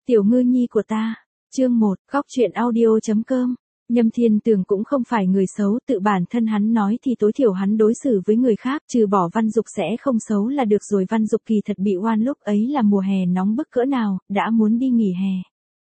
Tiểu ngư nhi của ta. Chương 1, góc truyện audio.com. Nhâm Thiên Tường cũng không phải người xấu, tự bản thân hắn nói thì tối thiểu hắn đối xử với người khác trừ bỏ Văn Dục sẽ không xấu là được rồi. Văn Dục kỳ thật bị oan, lúc ấy là mùa hè nóng bức cỡ nào, đã muốn đi nghỉ hè.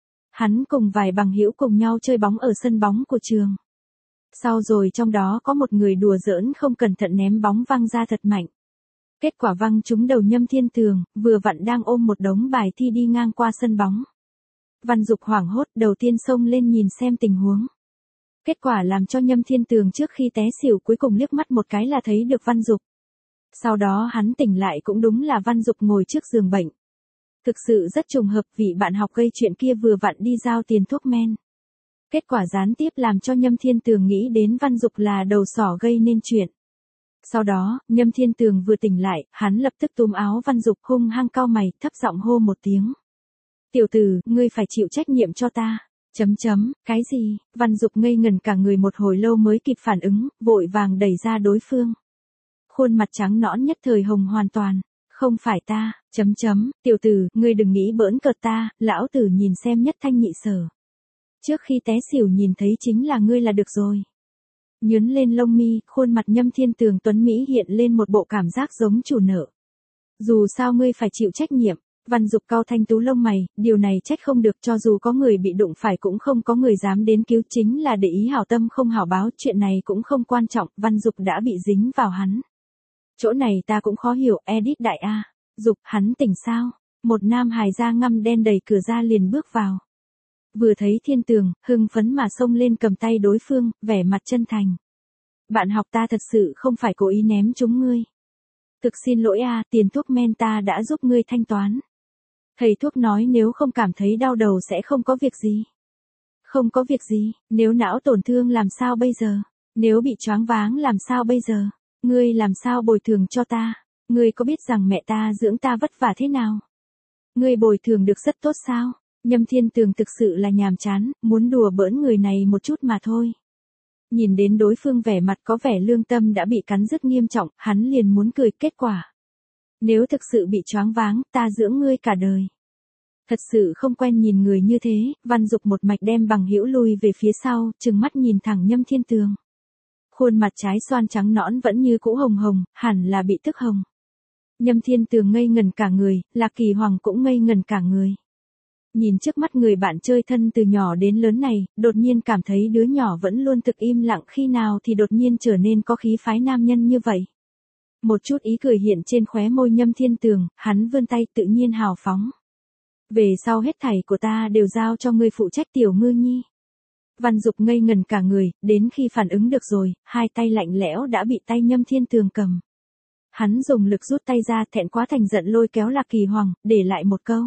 Hắn cùng vài bằng hữu cùng nhau chơi bóng ở sân bóng của trường. Sau rồi trong đó có một người đùa giỡn không cẩn thận ném bóng văng ra thật mạnh. Kết quả văng trúng đầu Nhâm Thiên Tường, vừa vặn đang ôm một đống bài thi đi ngang qua sân bóng. Văn Dục hoảng hốt, đầu tiên xông lên nhìn xem tình huống. Kết quả làm cho Nhâm Thiên Tường trước khi té xỉu cuối cùng liếc mắt một cái là thấy được Văn Dục. Sau đó hắn tỉnh lại cũng đúng là Văn Dục ngồi trước giường bệnh. Thực sự rất trùng hợp, vị bạn học gây chuyện kia vừa vặn đi giao tiền thuốc men. Kết quả gián tiếp làm cho Nhâm Thiên Tường nghĩ đến Văn Dục là đầu sỏ gây nên chuyện. Sau đó, Nhâm Thiên Tường vừa tỉnh lại, hắn lập tức túm áo Văn Dục hung hăng cau mày, thấp giọng hô một tiếng. Tiểu tử, ngươi phải chịu trách nhiệm cho ta. Cái gì? Văn Dục ngây ngẩn cả người một hồi lâu mới kịp phản ứng, vội vàng đẩy ra đối phương. Khuôn mặt trắng nõn nhất thời hồng hoàn toàn. Không phải ta. Tiểu tử, ngươi đừng nghĩ bỡn cợt ta, lão tử nhìn xem nhất thanh nhị sở. Trước khi té xỉu nhìn thấy chính là ngươi là được rồi. Nhướn lên lông mi, khuôn mặt Nhâm Thiên Tường tuấn mỹ hiện lên một bộ cảm giác giống chủ nợ. Dù sao ngươi phải chịu trách nhiệm. Văn Dục cau thanh tú lông mày, điều này trách không được, cho dù có người bị đụng phải cũng không có người dám đến cứu, chính là để ý hảo tâm không hảo báo, chuyện này cũng không quan trọng, Văn Dục đã bị dính vào hắn. Chỗ này ta cũng khó hiểu, edit đại A. Dục, hắn tỉnh sao? Một nam hài da ngăm đen đẩy cửa ra liền bước vào. Vừa thấy Thiên Tường, hưng phấn mà xông lên cầm tay đối phương, vẻ mặt chân thành. Bạn học ta thật sự không phải cố ý ném chúng ngươi. Thực xin lỗi a, tiền thuốc men ta đã giúp ngươi thanh toán. Thầy thuốc nói nếu không cảm thấy đau đầu sẽ không có việc gì. Không có việc gì, nếu não tổn thương làm sao bây giờ? Nếu bị choáng váng làm sao bây giờ? Ngươi làm sao bồi thường cho ta? Ngươi có biết rằng mẹ ta dưỡng ta vất vả thế nào? Ngươi bồi thường được rất tốt sao? Nhâm Thiên Tường thực sự là nhàm chán, muốn đùa bỡn người này một chút mà thôi. Nhìn đến đối phương vẻ mặt có vẻ lương tâm đã bị cắn rất nghiêm trọng, hắn liền muốn cười, kết quả. Nếu thực sự bị choáng váng, ta dưỡng ngươi cả đời. Thật sự không quen nhìn người như thế, Văn Dục một mạch đem bằng hữu lui về phía sau, trừng mắt nhìn thẳng Nhâm Thiên Tường. Khuôn mặt trái xoan trắng nõn vẫn như cũ hồng hồng, hẳn là bị tức hồng. Nhâm Thiên Tường ngây ngẩn cả người, Lạc Kỳ Hoàng cũng ngây ngẩn cả người. Nhìn trước mắt người bạn chơi thân từ nhỏ đến lớn này, đột nhiên cảm thấy đứa nhỏ vẫn luôn thực im lặng, khi nào thì đột nhiên trở nên có khí phái nam nhân như vậy. Một chút ý cười hiện trên khóe môi Nhâm Thiên Tường, hắn vươn tay tự nhiên hào phóng. Về sau hết thảy của ta đều giao cho ngươi phụ trách, tiểu ngư nhi. Văn Dục ngây ngẩn cả người, đến khi phản ứng được rồi, hai tay lạnh lẽo đã bị tay Nhâm Thiên Tường cầm. Hắn dùng lực rút tay ra, thẹn quá thành giận lôi kéo Lạc Kỳ Hoàng, để lại một câu.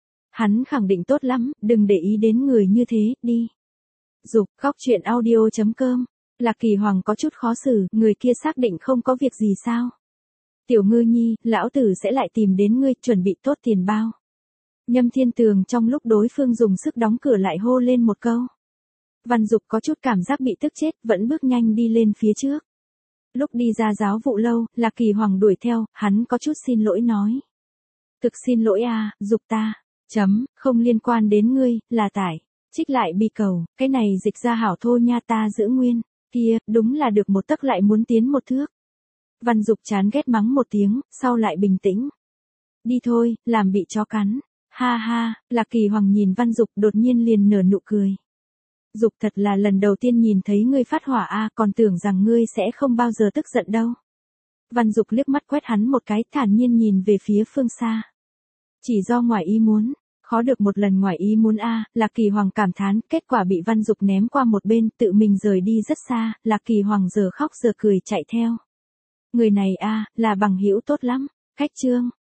Hắn khẳng định tốt lắm, đừng để ý đến người như thế, đi. Dục, góc truyện audio.com. Lạc Kỳ Hoàng có chút khó xử, người kia xác định không có việc gì sao? Tiểu ngư nhi, lão tử sẽ lại tìm đến ngươi, chuẩn bị tốt tiền bao. Nhâm Thiên Tường trong lúc đối phương dùng sức đóng cửa lại hô lên một câu. Văn Dục có chút cảm giác bị tức chết, vẫn bước nhanh đi lên phía trước. Lúc đi ra giáo vụ lâu, Lạc Kỳ Hoàng đuổi theo, hắn có chút xin lỗi nói. Thực xin lỗi a, Dục ta. Không liên quan đến ngươi, là tải. Trích lại bi cầu, cái này dịch ra hảo thôi nha, ta giữ nguyên. Kia, đúng là được một tấc lại muốn tiến một thước. Văn Dục chán ghét mắng một tiếng, sau lại bình tĩnh. Đi thôi, làm bị chó cắn. Ha ha, Lạc Kỳ Hoàng nhìn Văn Dục đột nhiên liền nở nụ cười. Dục, thật là lần đầu tiên nhìn thấy ngươi phát hỏa a, còn tưởng rằng ngươi sẽ không bao giờ tức giận đâu. Văn Dục liếc mắt quét hắn một cái, thản nhiên nhìn về phía phương xa. Chỉ do ngoài ý muốn, khó được một lần ngoài ý muốn a, Lạc Kỳ Hoàng cảm thán, kết quả bị Văn Dục ném qua một bên, tự mình rời đi rất xa, Lạc Kỳ Hoàng giờ khóc giờ cười chạy theo. Người này a, là bằng hữu tốt lắm. Khách chương.